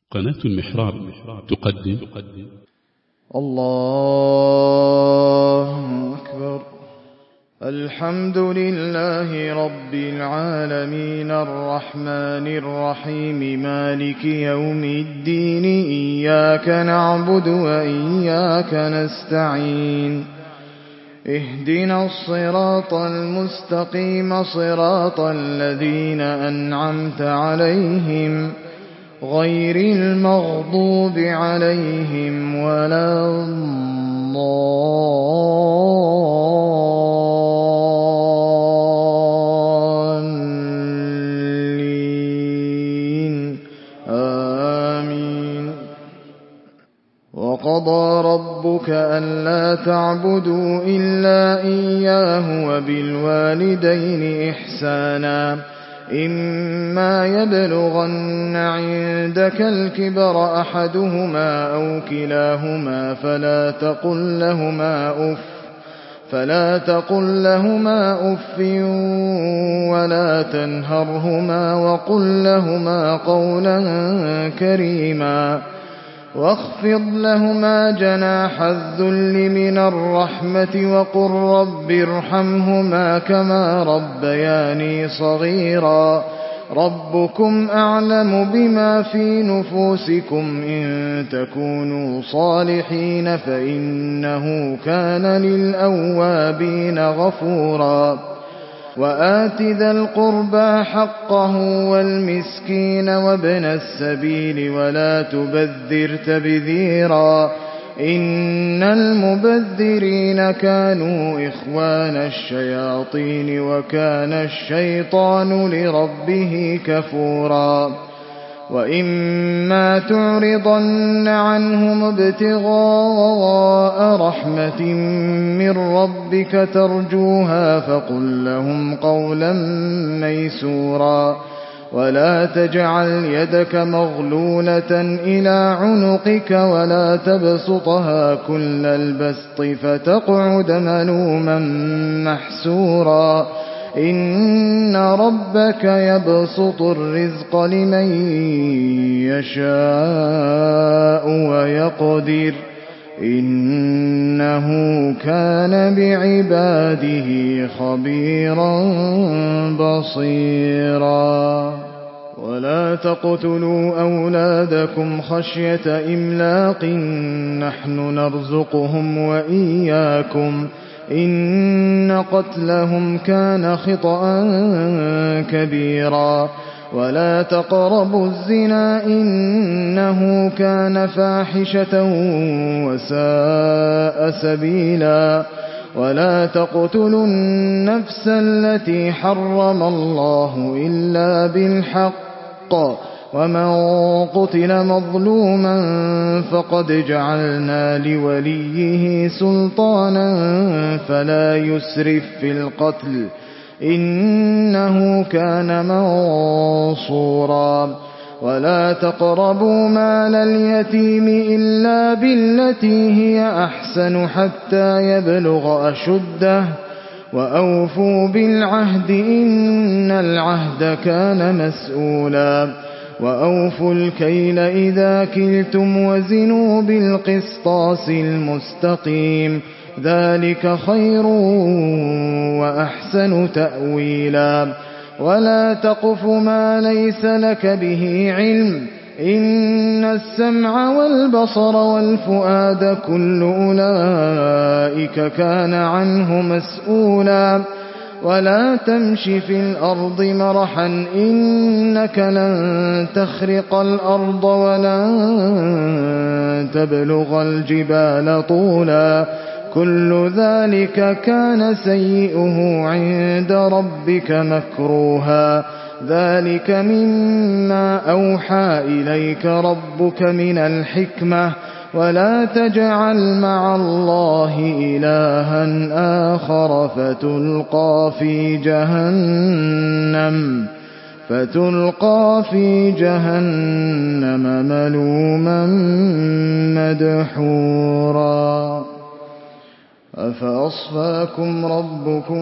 قناة المحراب تقدم الله أكبر. الحمد لله رب العالمين الرحمن الرحيم مالك يوم الدين، إياك نعبد وإياك نستعين. اهدنا الصراط المستقيم صراط الذين أنعمت عليهم غير المغضوب عليهم ولا الضالين آمين. وقضى ربك ألا تعبدوا إلا إياه وبالوالدين إحسانا، إما يبلغن عندك الكبر أحدهما أو كلاهما فلا تقل لهما أف ولا تنهرهما وقل لهما قولا كريما، واخفض لهما جناح الذل من الرحمة وقل رب ارحمهما كما ربياني صغيرا. ربكم أعلم بما في نفوسكم، إن تكونوا صالحين فإنه كان للأوابين غفورا. وآت ذا القربى حقه والمسكين وابن السبيل ولا تبذر تبذيرا، إن المبذرين كانوا إخوان الشياطين وكان الشيطان لربه كفورا. وإما تعرضن عنهم ابتغاء رحمة من ربك ترجوها فقل لهم قولا ميسورا. ولا تجعل يدك مغلولة إلى عنقك ولا تبسطها كل البسط فتقعد ملوما محسورا. إن ربك يبسط الرزق لمن يشاء ويقدر، إنه كان بعباده خبيرا بصيرا. ولا تقتلوا أولادكم خشية إملاق، نحن نرزقهم وإياكم، إن قتلهم كان خطأ كبيرا. ولا تقربوا الزنا إنه كان فاحشة وساء سبيلا. ولا تقتلوا النفس التي حرم الله إلا بالحق، ومن قتل مظلوما فقد جعلنا لوليه سلطانا فلا يسرف في القتل، إنه كان منصورا. ولا تقربوا مال اليتيم إلا بالتي هي أحسن حتى يبلغ أشده، وأوفوا بالعهد إن العهد كان مسؤولا. وأوفوا الكيل إذا كلتم وزنوا بالقسطاس المستقيم، ذلك خير وأحسن تأويلا. ولا تقف ما ليس لك به علم، إن السمع والبصر والفؤاد كل أولئك كان عنه مسؤولا. ولا تمش في الأرض مرحا، إنك لن تخرق الأرض ولن تبلغ الجبال طولا، كل ذلك كان سيئه عند ربك مكروها. ذلك مما أوحى إليك ربك من الحكمة. ولا تجعل مع الله إلها آخر فتلقى في جهنم ملوما مدحورا. أفأصفاكم ربكم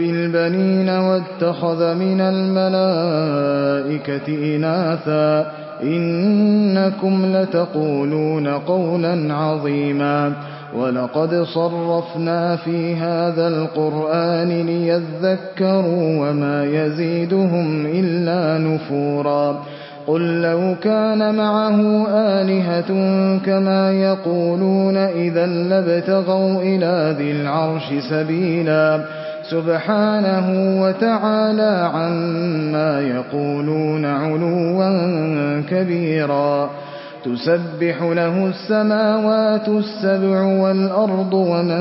بالبنين واتخذ من الملائكة إناثا إنكم لتقولون قولا عظيما ولقد صرفنا في هذا القرآن ليذكروا وما يزيدهم إلا نفورا قل لو كان معه آلهة كما يقولون إذا لابتغوا إلى ذي العرش سبيلا سبحانه وتعالى عما يقولون علوا كبيرا تسبح له السماوات السبع والأرض ومن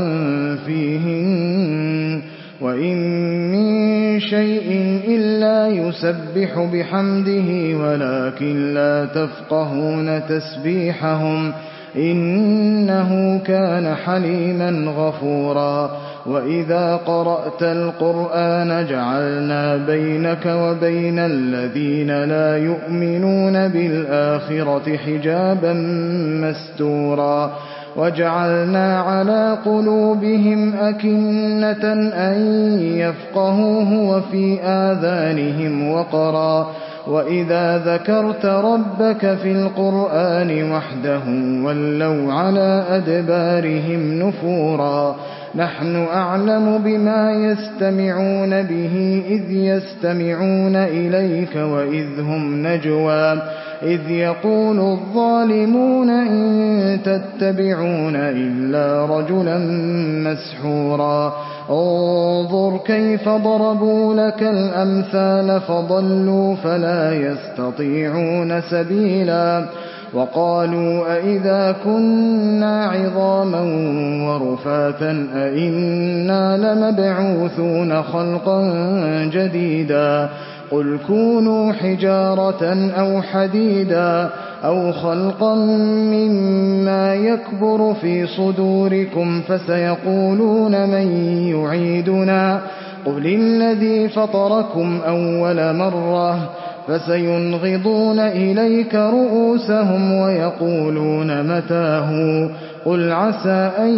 فيهن وإن من شيء إلا يسبح بحمده ولكن لا تفقهون تسبيحهم إنه كان حليما غفورا وإذا قرأت القرآن جعلنا بينك وبين الذين لا يؤمنون بالآخرة حجابا مستورا وجعلنا على قلوبهم أكنة أن يفقهوه وفي آذانهم وقرا وإذا ذكرت ربك في القرآن وحده ولوا على أدبارهم نفورا نحن أعلم بما يستمعون به إذ يستمعون إليك وإذ هم نجوى إذ يقول الظالمون إن تتبعون إلا رجلا مسحورا انظر كيف ضربوا لك الأمثال فضلوا فلا يستطيعون سبيلا وقالوا أئذا كنا عظاما ورفاتا أئنا لمبعوثون خلقا جديدا قل كونوا حجارة أو حديدا أو خلقا مما يكبر في صدوركم فسيقولون من يعيدنا قل الذي فطركم أول مرة فسينغضون إليك رؤوسهم ويقولون متاه قل عسى أن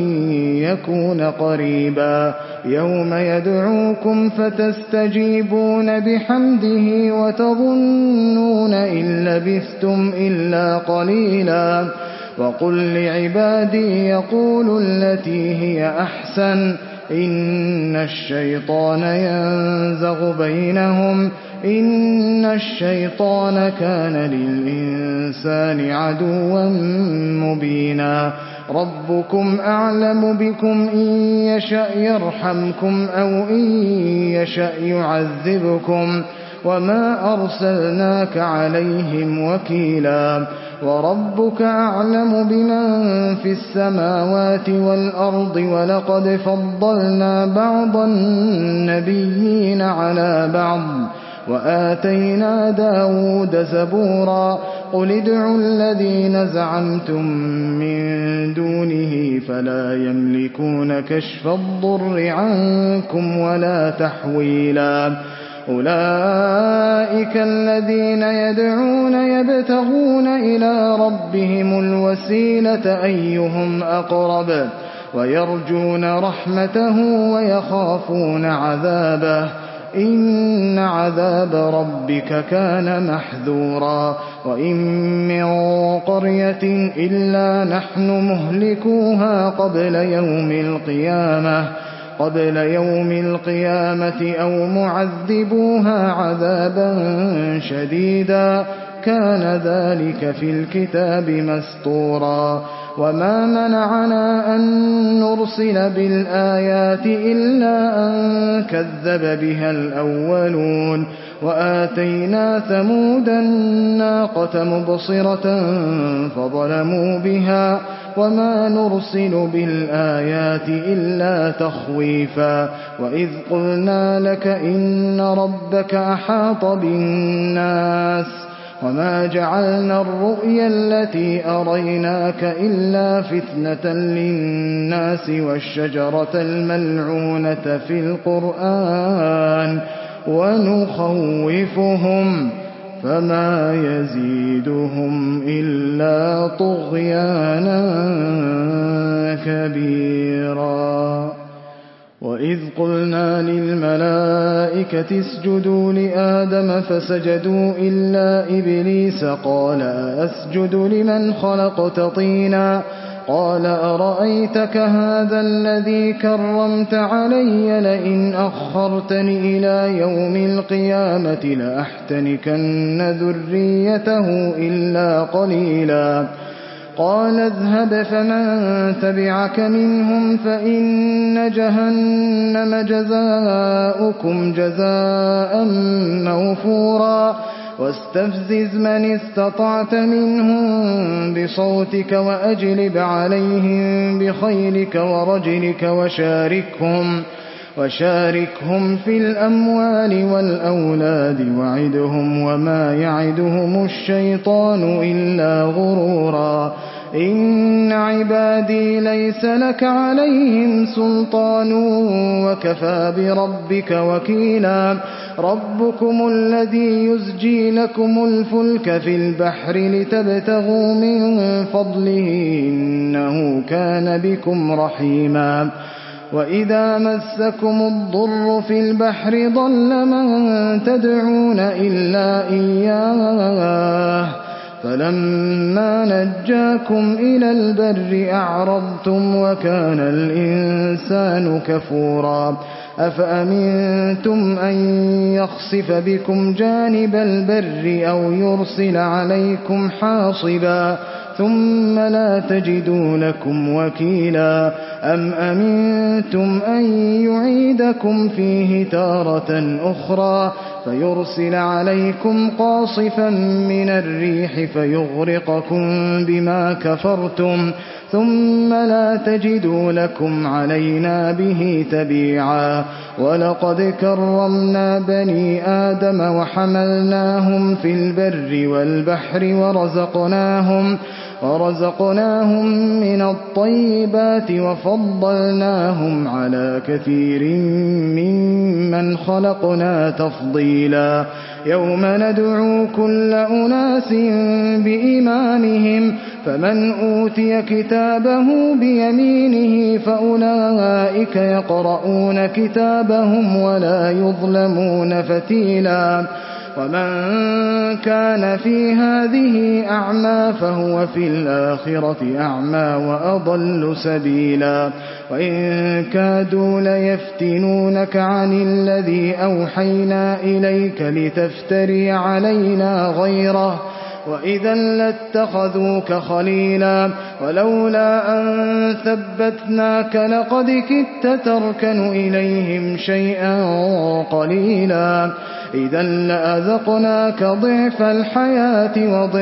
يكون قريبا يوم يدعوكم فتستجيبون بحمده وتظنون إن لبثتم إلا قليلا وقل لعبادي يقولوا التي هي أحسن إن الشيطان ينزغ بينهم إن الشيطان كان للإنسان عدوا مبينا ربكم أعلم بكم إن يشأ يرحمكم أو إن يشأ يعذبكم وما أرسلناك عليهم وكيلا وربك أعلم بمن في السماوات والأرض ولقد فضلنا بعض النبيين على بعض وآتينا داود زبورا قل ادعوا الذين زعمتم من دونه فلا يملكون كشف الضر عنكم ولا تحويلا أولئك الذين يدعون يبتغون إلى ربهم الوسيلة أيهم أقرب ويرجون رحمته ويخافون عذابه إن عذاب ربك كان محذورا وإن من قرية إلا نحن مهلكوها قبل يوم القيامة أو معذبوها عذابا شديدا كان ذلك في الكتاب مسطورا وما منعنا أن نرسل بالآيات إلا أن كذب بها الأولون وآتينا ثمود الناقة مبصرة فظلموا بها وما نرسل بالآيات إلا تخويفا وإذ قلنا لك إن ربك أحاط بالناس وما جعلنا الرؤيا التي أريناك إلا فتنة للناس والشجرة الملعونة في القرآن ونخوفهم فما يزيدهم إلا طغيانا كبيرا وإذ قلنا للملائكة اسجدوا لآدم فسجدوا إلا إبليس قال أسجد لمن خلقت طينا قال أرأيتك هذا الذي كرمت علي لئن أخرتني إلى يوم القيامة لأحتنكن ذريته إلا قليلا قال اذهب فمن تبعك منهم فإن جهنم جزاؤكم جزاء موفورا واستفزز من استطعت منهم بصوتك وأجلب عليهم بخيلك ورجلك وشاركهم في الأموال والأولاد وعدهم وما يعدهم الشيطان إلا غرورا إن عبادي ليس لك عليهم سلطان وكفى بربك وكيلا ربكم الذي يزجي لكم الفلك في البحر لتبتغوا من فضله إنه كان بكم رحيما وإذا مسكم الضر في البحر ضل من تدعون إلا إياه فلما نجاكم إلى البر أعرضتم وكان الإنسان كفورا أفأمنتم أن يخسف بكم جانب البر أو يرسل عليكم حاصبا ثم لا تجدوا لكم وكيلا أم أمنتم أن يعيدكم فيه تارة أخرى فيرسل عليكم قاصفا من الريح فيغرقكم بما كفرتم ثم لا تجدوا لكم علينا به تبيعا ولقد كرمنا بني آدم وحملناهم في البر والبحر ورزقناهم من الطيبات وفضلناهم على كثير ممن خلقنا تفضيلا يوم ندعو كل أناس بإمامهم فمن أوتي كتابه بيمينه فأولئك يقرؤون كتابهم ولا يظلمون فتيلا ومن كان في هذه أعمى فهو في الآخرة أعمى وأضل سبيلا وإن كادوا ليفتنونك عن الذي أوحينا إليك لتفتري علينا غيره وإذا لاتخذوك خليلا ولولا أن ثبتناك لقد كدت تركن إليهم شيئا قليلا إذا لأذقناك ضعف الحياة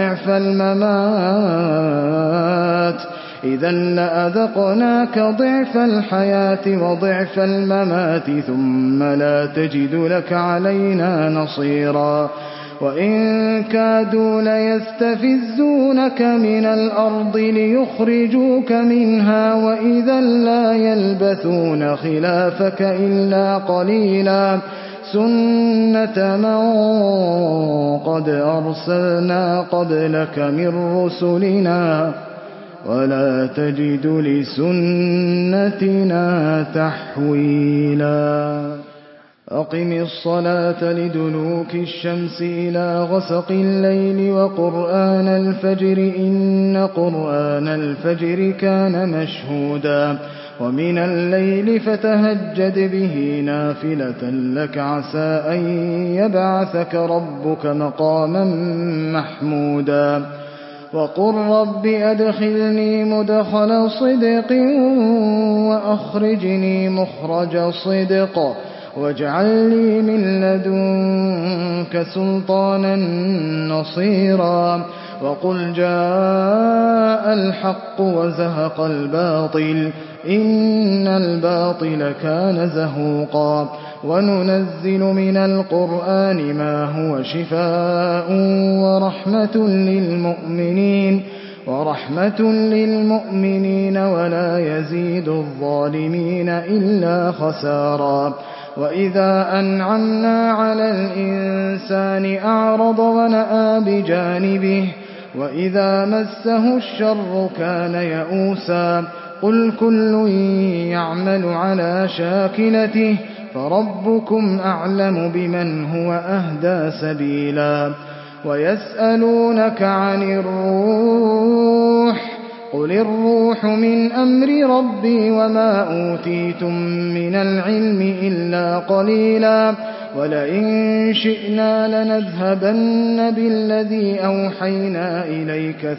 وضعف الممات ثم لا تجد لك علينا نصيرا وإن كادوا ليستفزونك من الأرض ليخرجوك منها وإذا لا يلبثون خلافك إلا قليلا سنة من قد أرسلنا قبلك من رسلنا ولا تجد لسنتنا تحويلا أقم الصلاة لدلوك الشمس إلى غسق الليل وقرآن الفجر إن قرآن الفجر كان مشهودا ومن الليل فتهجد به نافلة لك عسى أن يبعثك ربك مقاما محمودا وقل رب أدخلني مدخل صدق وأخرجني مخرج صدق واجعل لي من لدنك سلطانا نصيرا وقل جاء الحق وزهق الباطل إن الباطل كان زهوقا وننزل من القرآن ما هو شفاء ورحمة للمؤمنين ولا يزيد الظالمين إلا خسارا وإذا أنعمنا على الإنسان أعرض ونأى بجانبه وإذا مسه الشر كان يئوسا قل كل يعمل على شاكلته فربكم أعلم بمن هو أهدى سبيلا ويسألونك عن الروح قل الروح من أمر ربي وما أوتيتم من العلم إلا قليلا ولئن شئنا لنذهبن بالذي أوحينا إليك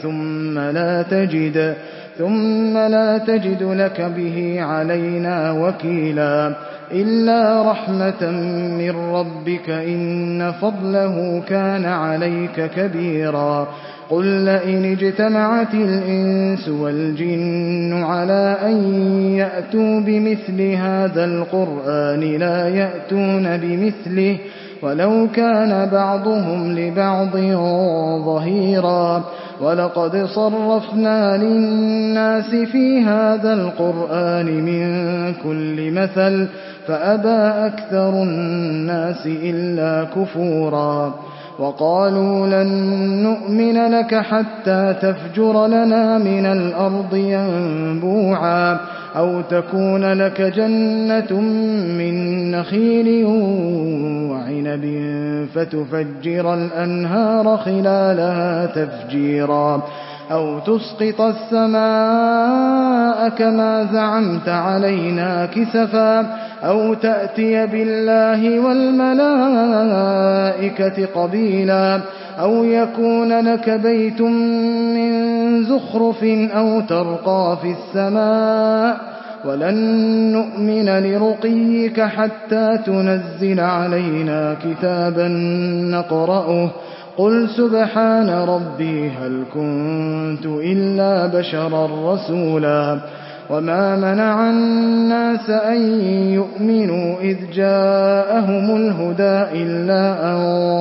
ثم لا تجد لك به علينا وكيلا إلا رحمة من ربك إن فضله كان عليك كبيرا قل لئن اجتمعت الإنس والجن على أن يأتوا بمثل هذا القرآن لا يأتون بمثله ولو كان بعضهم لبعض ظهيرا ولقد صرفنا للناس في هذا القرآن من كل مثل فأبى أكثر الناس إلا كفورا وقالوا لن نؤمن لك حتى تفجر لنا من الأرض ينبوعا أو تكون لك جنة من نخيل وعنب فتفجر الأنهار خلالها تفجيرا أو تسقط السماء كما زعمت علينا كسفا أو تأتي بالله والملائكة قبيلا أو يكون لك بيت من زخرف أو ترقى في السماء ولن نؤمن لرقيك حتى تنزل علينا كتابا نقرأه قل سبحان ربي هل كنت إلا بشرا رسولا وما منع الناس أن يؤمنوا إذ جاءهم الهدى إلا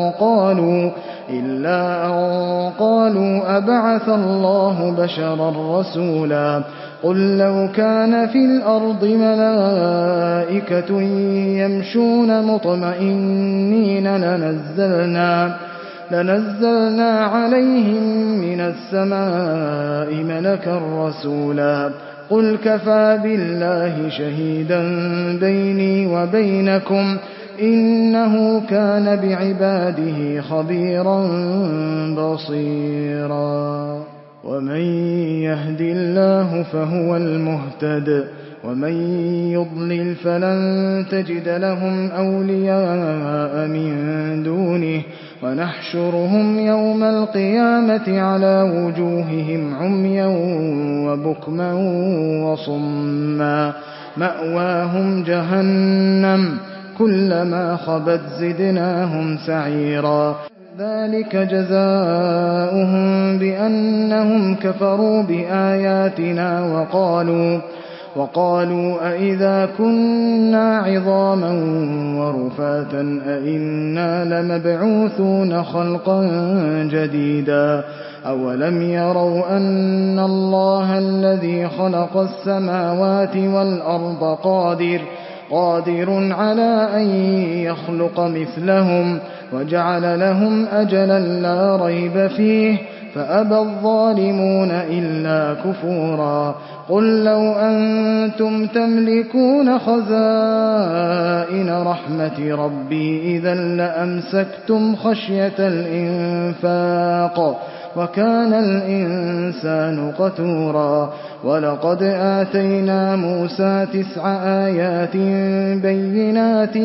أن قالوا أبعث الله بشرا رسولا قل لو كان في الأرض ملائكة يمشون مطمئنين لنزلنا عليهم من السماء ملكا رسولا قل كفى بالله شهيدا بيني وبينكم إنه كان بعباده خبيرا بصيرا ومن يهد الله فهو المهتد ومن يضلل فلن تجد لهم أولياء من دونه ونحشرهم يوم القيامة على وجوههم عميا وبكما وصما مأواهم جهنم كلما خبت زدناهم سعيرا ذلك جزاؤهم بأنهم كفروا بآياتنا وقالوا أئذا كنا عظاما ورفاتا أئنا لمبعوثون خلقا جديدا أولم يروا أن الله الذي خلق السماوات والأرض قادر على أن يخلق مثلهم وجعل لهم أجلا لا ريب فيه فأبى الظالمون إلا كفورا قل لو أنتم تملكون خزائن رحمة ربي إذا لأمسكتم خشية الإنفاق وكان الإنسان قتورا ولقد آتينا موسى 9 آيات بينات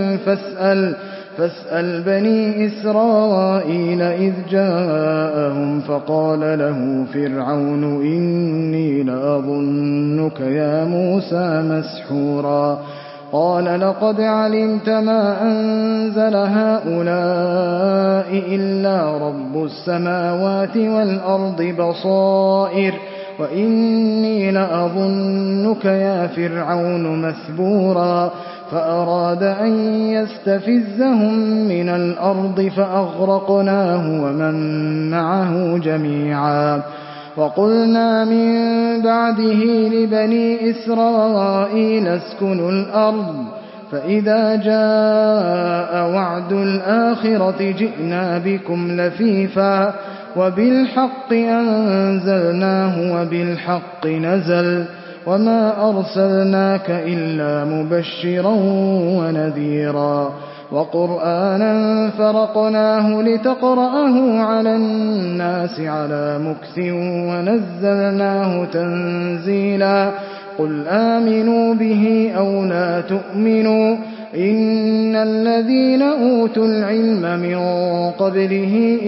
فاسأل بني إسرائيل إذ جاءهم فقال له فرعون إني لأظنك يا موسى مسحورا قال لقد علمت ما أنزل هؤلاء إلا رب السماوات والأرض بصائر وإني لأظنك يا فرعون مثبورا فأراد أن يستفزهم من الأرض فأغرقناه ومن معه جميعا وقلنا من بعده لبني إسرائيل اسكنوا الأرض فإذا جاء وعد الآخرة جئنا بكم لفيفا وبالحق أنزلناه وبالحق نزل وما أرسلناك إلا مبشرا ونذيرا وقرآنا فرقناه لتقرأه على الناس على مكث ونزلناه تنزيلا قل آمنوا به أو لا تؤمنوا إن الذين أوتوا العلم من قبله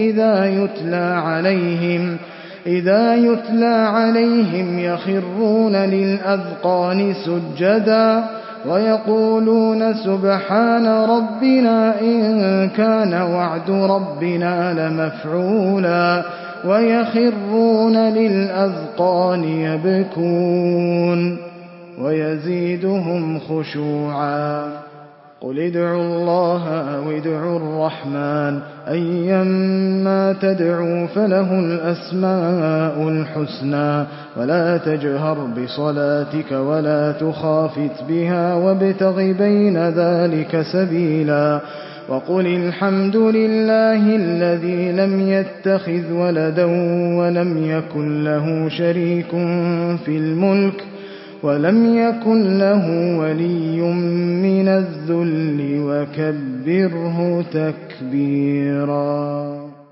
إذا يتلى عليهم يخرون للأذقان سجدا ويقولون سبحان ربنا إن كان وعد ربنا لمفعولا ويخرون للأذقان يبكون ويزيدهم خشوعا قل ادعوا الله أو ادعوا الرحمن أيما تدعوا فله الأسماء الحسنى ولا تجهر بصلاتك ولا تخافت بها وابتغ بين ذلك سبيلا وقل الحمد لله الذي لم يتخذ ولدا ولم يكن له شريك في الملك ولم يكن له ولي من الذل وكبره تكبيرا.